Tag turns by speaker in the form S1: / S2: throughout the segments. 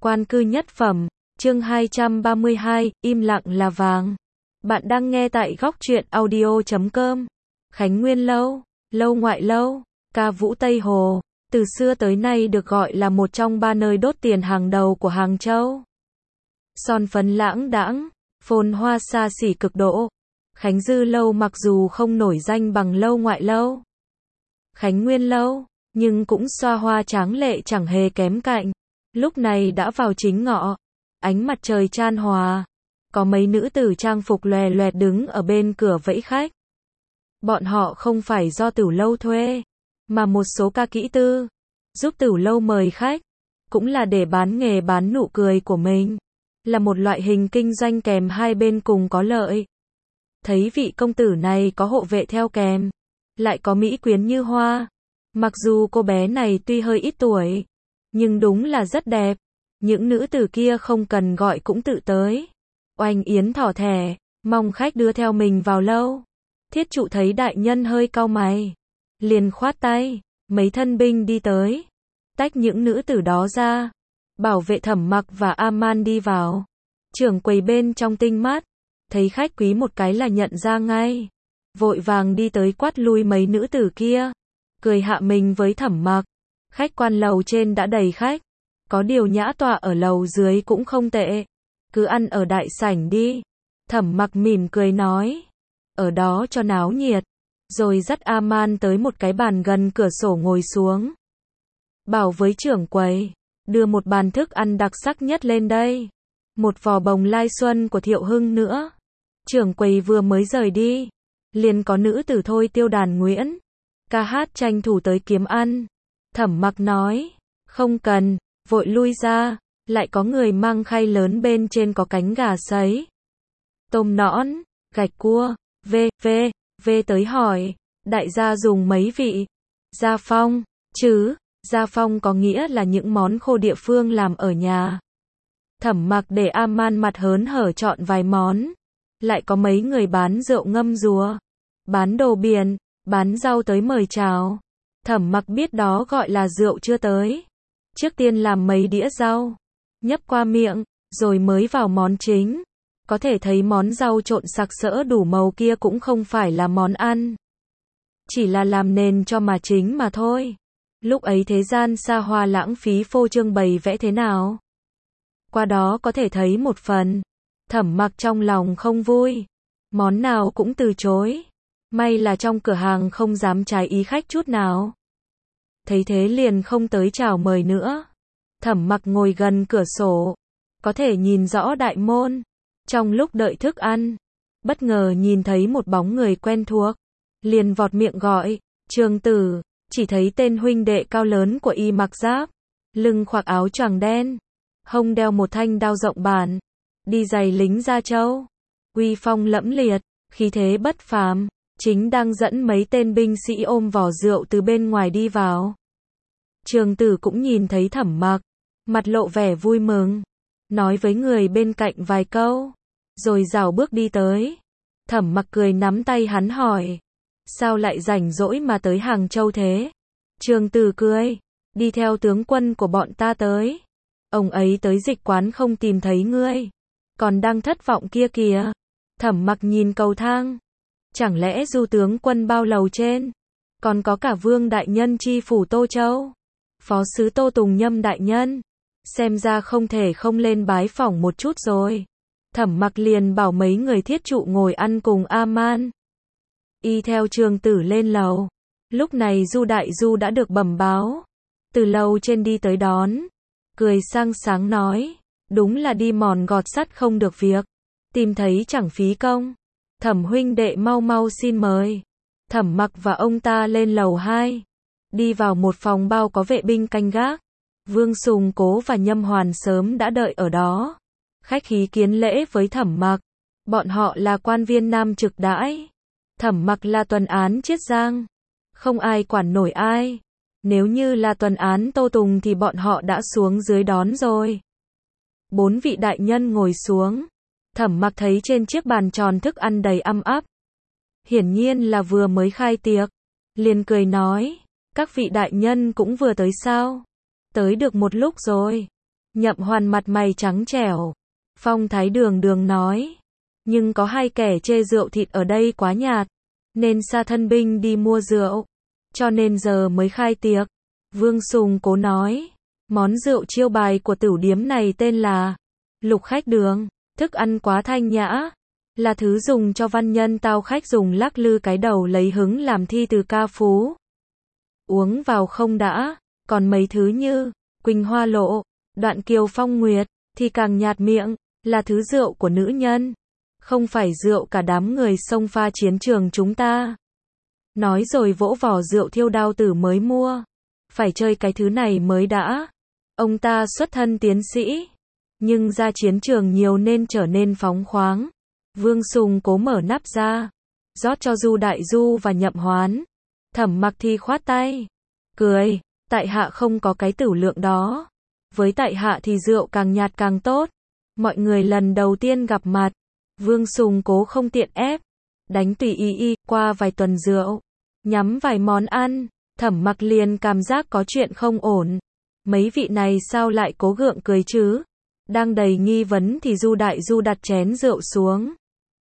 S1: Quan cư nhất phẩm, chương 232, im lặng là vàng. Bạn đang nghe tại góc truyện audio.com. Khánh Nguyên Lâu, Lâu Ngoại Lâu, Ca Vũ Tây Hồ, từ xưa tới nay được gọi là một trong ba nơi đốt tiền hàng đầu của Hàng Châu. Son phấn lãng đãng, phồn hoa xa xỉ cực độ. Khánh Dư Lâu mặc dù không nổi danh bằng Lâu Ngoại Lâu, Khánh Nguyên Lâu, nhưng cũng xoa hoa tráng lệ chẳng hề kém cạnh. Lúc này đã vào chính ngọ, ánh mặt trời chan hòa, có mấy nữ tử trang phục lòe loẹt đứng ở bên cửa vẫy khách. Bọn họ không phải do Tửu Lâu thuê, mà một số ca kỹ tư giúp Tửu Lâu mời khách, cũng là để bán nghề bán nụ cười của mình, là một loại hình kinh doanh kèm hai bên cùng có lợi. Thấy vị công tử này có hộ vệ theo kèm, lại có mỹ quyến như hoa. Mặc dù cô bé này tuy hơi ít tuổi, nhưng đúng là rất đẹp. Những nữ tử kia không cần gọi cũng tự tới. Oanh yến thỏ thẻ, mong khách đưa theo mình vào lâu. Thiết trụ thấy đại nhân hơi cau mày, liền khoát tay, mấy thân binh đi tới, tách những nữ tử đó ra, bảo vệ Thẩm Mặc và A-man đi vào. Trưởng quầy bên trong tinh mắt, thấy khách quý một cái là nhận ra ngay, vội vàng đi tới quát lui mấy nữ tử kia, cười hạ mình với Thẩm Mặc. Khách quan lầu trên đã đầy khách, có điều nhã tọa ở lầu dưới cũng không tệ, cứ ăn ở đại sảnh đi. Thẩm Mặc mỉm cười nói, ở đó cho náo nhiệt, rồi dắt A-man tới một cái bàn gần cửa sổ ngồi xuống. Bảo với trưởng quầy, đưa một bàn thức ăn đặc sắc nhất lên đây, một vò bồng lai xuân của Thiệu Hưng nữa. Trưởng quầy vừa mới rời đi, liền có nữ tử thôi tiêu đàn nguyễn, ca hát tranh thủ tới kiếm ăn. Thẩm Mặc nói, không cần, vội lui ra, lại có người mang khay lớn bên trên có cánh gà sấy, tôm nõn, gạch cua, v tới hỏi, đại gia dùng mấy vị? Gia phong, chứ, gia phong có nghĩa là những món khô địa phương làm ở nhà. Thẩm Mặc để A-man mặt hớn hở chọn vài món, lại có mấy người bán rượu ngâm rùa, bán đồ biển, bán rau tới mời chào. Thẩm Mặc biết đó gọi là rượu chưa tới. Trước tiên làm mấy đĩa rau, nhấp qua miệng, rồi mới vào món chính. Có thể thấy món rau trộn sặc sỡ đủ màu kia cũng không phải là món ăn, chỉ là làm nền cho mà chính mà thôi. Lúc ấy thế gian xa hoa lãng phí phô trương bày vẽ thế nào, qua đó có thể thấy một phần. Thẩm Mặc trong lòng không vui, món nào cũng từ chối. May là trong cửa hàng không dám trái ý khách chút nào. Thấy thế liền không tới chào mời nữa. Thẩm Mặc ngồi gần cửa sổ, có thể nhìn rõ đại môn. Trong lúc đợi thức ăn, bất ngờ nhìn thấy một bóng người quen thuộc, liền vọt miệng gọi, Trường tử. Chỉ thấy tên huynh đệ cao lớn của y mặc giáp, lưng khoác áo choàng đen, hông đeo một thanh đao rộng bản, đi giày lính da trâu, uy phong lẫm liệt, khí thế bất phàm, chính đang dẫn mấy tên binh sĩ ôm vỏ rượu từ bên ngoài đi vào. Trường tử cũng nhìn thấy Thẩm Mặc, mặt lộ vẻ vui mừng, nói với người bên cạnh vài câu, rồi rảo bước đi tới. Thẩm Mặc cười nắm tay hắn hỏi, sao lại rảnh rỗi mà tới Hàng Châu thế? Trường tử cười, đi theo tướng quân của bọn ta tới. Ông ấy tới dịch quán không tìm thấy ngươi, còn đang thất vọng kia kìa. Thẩm Mặc nhìn cầu thang, chẳng lẽ Du tướng quân bao lầu trên, còn có cả Vương đại nhân chi phủ Tô Châu, phó sứ Tô Tùng Nhâm đại nhân, xem ra không thể không lên bái phỏng một chút rồi. Thẩm Mặc liền bảo mấy người thiết trụ ngồi ăn cùng A-man, y theo trường tử lên lầu. Lúc này Du đại du đã được bẩm báo, từ lầu trên đi tới đón, cười sang sáng nói, đúng là đi mòn gọt sắt không được việc, tìm thấy chẳng phí công. Thẩm huynh đệ mau mau xin mời. Thẩm Mặc và ông ta lên lầu 2, đi vào một phòng bao có vệ binh canh gác. Vương Sùng Cố và Nhâm Hoàn sớm đã đợi ở đó, khách khí kiến lễ với Thẩm Mặc. Bọn họ là quan viên nam trực đãi, Thẩm Mặc là tuần án Chiết Giang, không ai quản nổi ai. Nếu như là tuần án Tô Tùng thì bọn họ đã xuống dưới đón rồi. 4 vị đại nhân ngồi xuống. Thẩm Mặc thấy trên chiếc bàn tròn thức ăn đầy âm ắp, hiển nhiên là vừa mới khai tiệc, liền cười nói, các vị đại nhân cũng vừa tới sao? Tới được một lúc rồi. Nhậm Hoàn mặt mày trắng trẻo. Phong thái đường đường nói. Nhưng có hai kẻ chê rượu thịt ở đây quá nhạt. Nên sa thân binh đi mua rượu. Cho nên giờ mới khai tiệc. Vương Sùng Cố nói. Món rượu chiêu bài của tửu điếm này tên là Lục Khách Đường. Thức ăn quá thanh nhã. Là thứ dùng cho văn nhân tao khách dùng lắc lư cái đầu lấy hứng làm thi từ ca phú. Uống vào không đã. Còn mấy thứ như Quỳnh Hoa Lộ, Đoạn Kiều Phong Nguyệt thì càng nhạt miệng. Là thứ rượu của nữ nhân. Không phải rượu cả đám người xông pha chiến trường chúng ta. Nói rồi vỗ vỏ rượu Thiêu Đao Tử mới mua. Phải chơi cái thứ này mới đã. Ông ta xuất thân tiến sĩ. Nhưng ra chiến trường nhiều nên trở nên phóng khoáng. Vương Sùng Cố mở nắp ra. Rót cho Du Đại Du và Nhậm Hoán. Thẩm Mặc thì khoát tay. Cười. Tại hạ không có cái tửu lượng đó. Với tại hạ thì rượu càng nhạt càng tốt. Mọi người lần đầu tiên gặp mặt. Vương Sùng Cố không tiện ép. Đánh tùy ý qua vài tuần rượu. Nhắm vài món ăn. Thẩm Mặc liền cảm giác có chuyện không ổn. Mấy vị này sao lại cố gượng cười chứ? Đang đầy nghi vấn thì Du Đại Du đặt chén rượu xuống.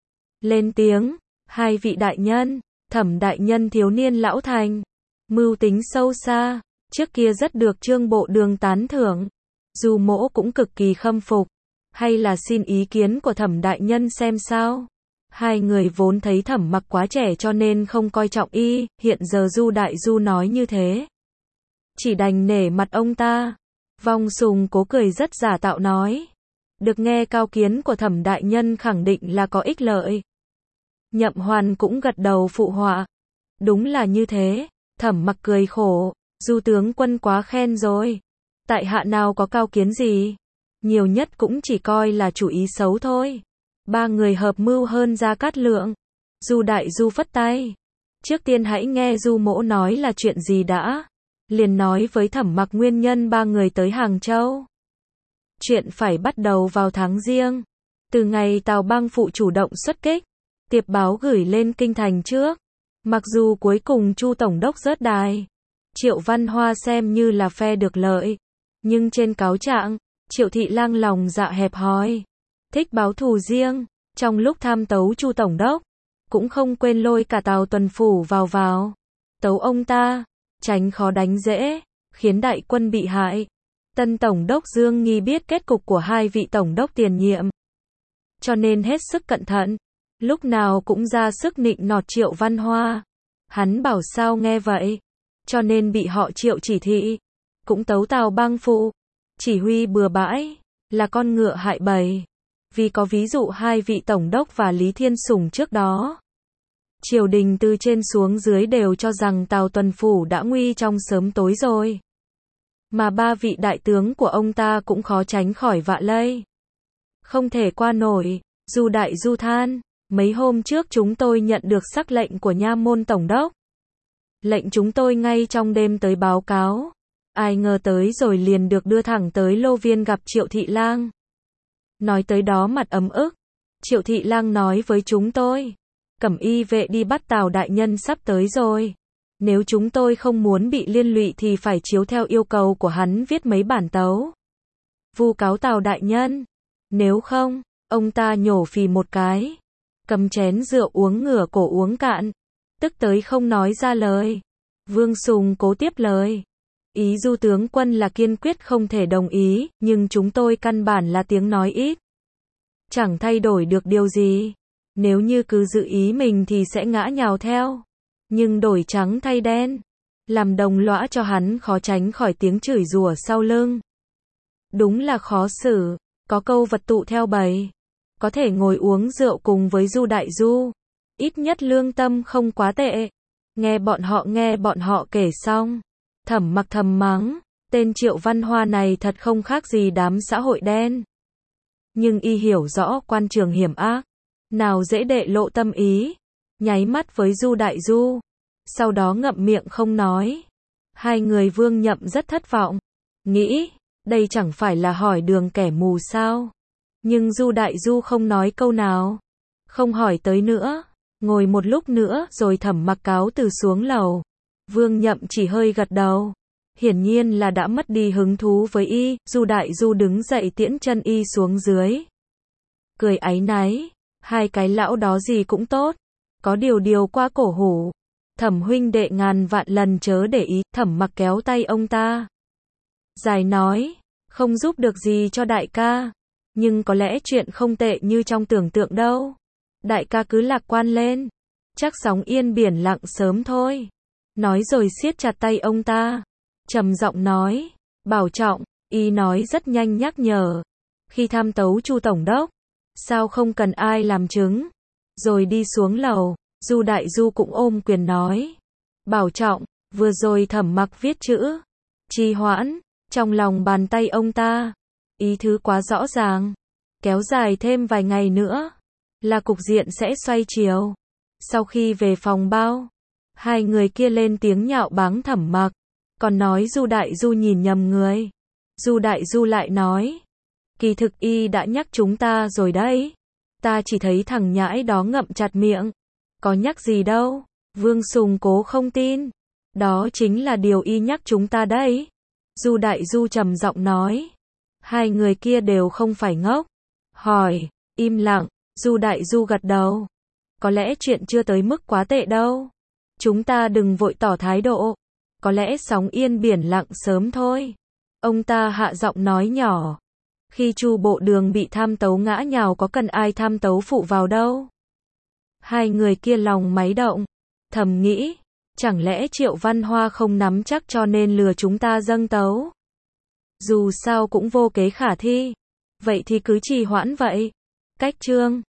S1: Lên tiếng. Hai vị đại nhân. Thẩm đại nhân thiếu niên lão thành. Mưu tính sâu xa. Trước kia rất được Trương Bộ Đường tán thưởng. Du mỗ cũng cực kỳ khâm phục. Hay là xin ý kiến của Thẩm đại nhân xem sao? Hai người vốn thấy Thẩm Mặc quá trẻ cho nên không coi trọng y, hiện giờ Du Đại Du nói như thế. Chỉ đành nể mặt ông ta. Vong Sùng Cố cười rất giả tạo nói. Được nghe cao kiến của Thẩm đại nhân khẳng định là có ích lợi. Nhậm Hoàn cũng gật đầu phụ họa. Đúng là như thế. Thẩm Mặc cười khổ. Du tướng quân quá khen rồi. Tại hạ nào có cao kiến gì. Nhiều nhất cũng chỉ coi là chủ ý xấu thôi. Ba người hợp mưu hơn Gia Cát Lượng. Du Đại Du phất tay. Trước tiên hãy nghe Du mỗ nói là chuyện gì đã. Liền nói với Thẩm Mặc nguyên nhân ba người tới Hàng Châu. Chuyện phải bắt đầu vào tháng Giêng. Từ ngày Tào Bang Phụ chủ động xuất kích. Tiệp báo gửi lên kinh thành trước. Mặc dù cuối cùng Chu Tổng đốc rớt đài. Triệu Văn Hoa xem như là phe được lợi. Nhưng trên cáo trạng, Triệu Thị Lang lòng dạ hẹp hòi. Thích báo thù riêng. Trong lúc tham tấu Chu Tổng đốc. Cũng không quên lôi cả Tào Tuần Phủ vào. Tấu ông ta. Tránh khó đánh dễ. Khiến đại quân bị hại. Tân Tổng đốc Dương Nghi biết kết cục của hai vị Tổng đốc tiền nhiệm. Cho nên hết sức cẩn thận. Lúc nào cũng ra sức nịnh nọt Triệu Văn Hoa. Hắn bảo sao nghe vậy. Cho nên bị họ Triệu chỉ thị. Cũng tấu Tào Bang Phụ. Chỉ huy bừa bãi. Là con ngựa hại bầy. Vì có ví dụ hai vị Tổng đốc và Lý Thiên Sủng trước đó. Triều đình từ trên xuống dưới đều cho rằng Tào Tuần Phủ đã nguy trong sớm tối rồi. Mà ba vị đại tướng của ông ta cũng khó tránh khỏi vạ lây. Không thể qua nổi. Du Đại Du than. Mấy hôm trước chúng tôi nhận được sắc lệnh của Nha môn Tổng đốc. Lệnh chúng tôi ngay trong đêm tới báo cáo. Ai ngờ tới rồi liền được đưa thẳng tới Lô Viên gặp Triệu Thị Lang. Nói tới đó mặt ấm ức. Triệu Thị Lang nói với chúng tôi. Cẩm y vệ đi bắt Tào đại nhân sắp tới rồi. Nếu chúng tôi không muốn bị liên lụy thì phải chiếu theo yêu cầu của hắn viết mấy bản tấu. Vu cáo Tào đại nhân. Nếu không, ông ta nhổ phì một cái. Cầm chén rượu uống ngửa cổ uống cạn. Tức tới không nói ra lời. Vương Sùng Cố tiếp lời. Ý Du tướng quân là kiên quyết không thể đồng ý, nhưng chúng tôi căn bản là tiếng nói ít. Chẳng thay đổi được điều gì. Nếu như cứ giữ ý mình thì sẽ ngã nhào theo. Nhưng đổi trắng thay đen. Làm đồng lõa cho hắn khó tránh khỏi tiếng chửi rủa sau lưng. Đúng là khó xử. Có câu vật tụ theo bầy. Có thể ngồi uống rượu cùng với Du Đại Du. Ít nhất lương tâm không quá tệ. Nghe bọn họ kể xong. Thẩm Mặc thầm mắng. Tên Triệu Văn Hoa này thật không khác gì đám xã hội đen. Nhưng y hiểu rõ quan trường hiểm ác. Nào dễ đệ lộ tâm ý. Nháy mắt với Du Đại Du. Sau đó ngậm miệng không nói. Hai người Vương Nhậm rất thất vọng. Nghĩ, đây chẳng phải là hỏi đường kẻ mù sao. Nhưng Du Đại Du không nói câu nào. Không hỏi tới nữa. Ngồi một lúc nữa rồi Thẩm Mặc cáo từ xuống lầu. Vương Nhậm chỉ hơi gật đầu. hiển nhiên là đã mất đi hứng thú với y. Du Đại Du đứng dậy tiễn chân y xuống dưới. Cười áy náy, hai cái lão đó gì cũng tốt, có điều qua cổ hủ. Thẩm huynh đệ ngàn vạn lần chớ để ý. Thẩm Mặc kéo tay ông ta. Dài nói, không giúp được gì cho đại ca, nhưng có lẽ chuyện không tệ như trong tưởng tượng đâu. Đại ca cứ lạc quan lên, chắc sóng yên biển lặng sớm thôi. Nói rồi siết chặt tay ông ta, trầm giọng nói, bảo trọng. Y nói rất nhanh nhắc nhở, khi tham tấu Chu tổng đốc, sao không cần ai làm chứng. Rồi đi xuống lầu. Du Đại Du cũng ôm quyền nói, bảo trọng. Vừa rồi Thẩm Mặc viết chữ trì hoãn trong lòng bàn tay ông ta, ý thứ quá rõ ràng, kéo dài thêm vài ngày nữa là cục diện sẽ xoay chiều. Sau khi về phòng bao, hai người kia lên tiếng nhạo báng Thẩm Mặc, còn nói Du Đại Du nhìn nhầm người. Du Đại Du lại nói, kỳ thực y đã nhắc chúng ta rồi đấy, ta chỉ thấy thằng nhãi đó ngậm chặt miệng, có nhắc gì đâu. Vương Sùng cố không tin, đó chính là điều y nhắc chúng ta đấy. Du Đại Du trầm giọng nói, hai người kia đều không phải ngốc. Hỏi, im lặng. Du Đại Du gật đầu, có lẽ chuyện chưa tới mức quá tệ đâu, chúng ta đừng vội tỏ thái độ, có lẽ sóng yên biển lặng sớm thôi. Ông ta hạ giọng nói nhỏ, khi Chu bộ đường bị tham tấu ngã nhào có cần ai tham tấu phụ vào đâu. Hai người kia lòng máy động, thầm nghĩ, chẳng lẽ Triệu Văn Hoa không nắm chắc cho nên lừa chúng ta dâng tấu. Dù sao cũng vô kế khả thi, vậy thì cứ trì hoãn vậy. Cách chương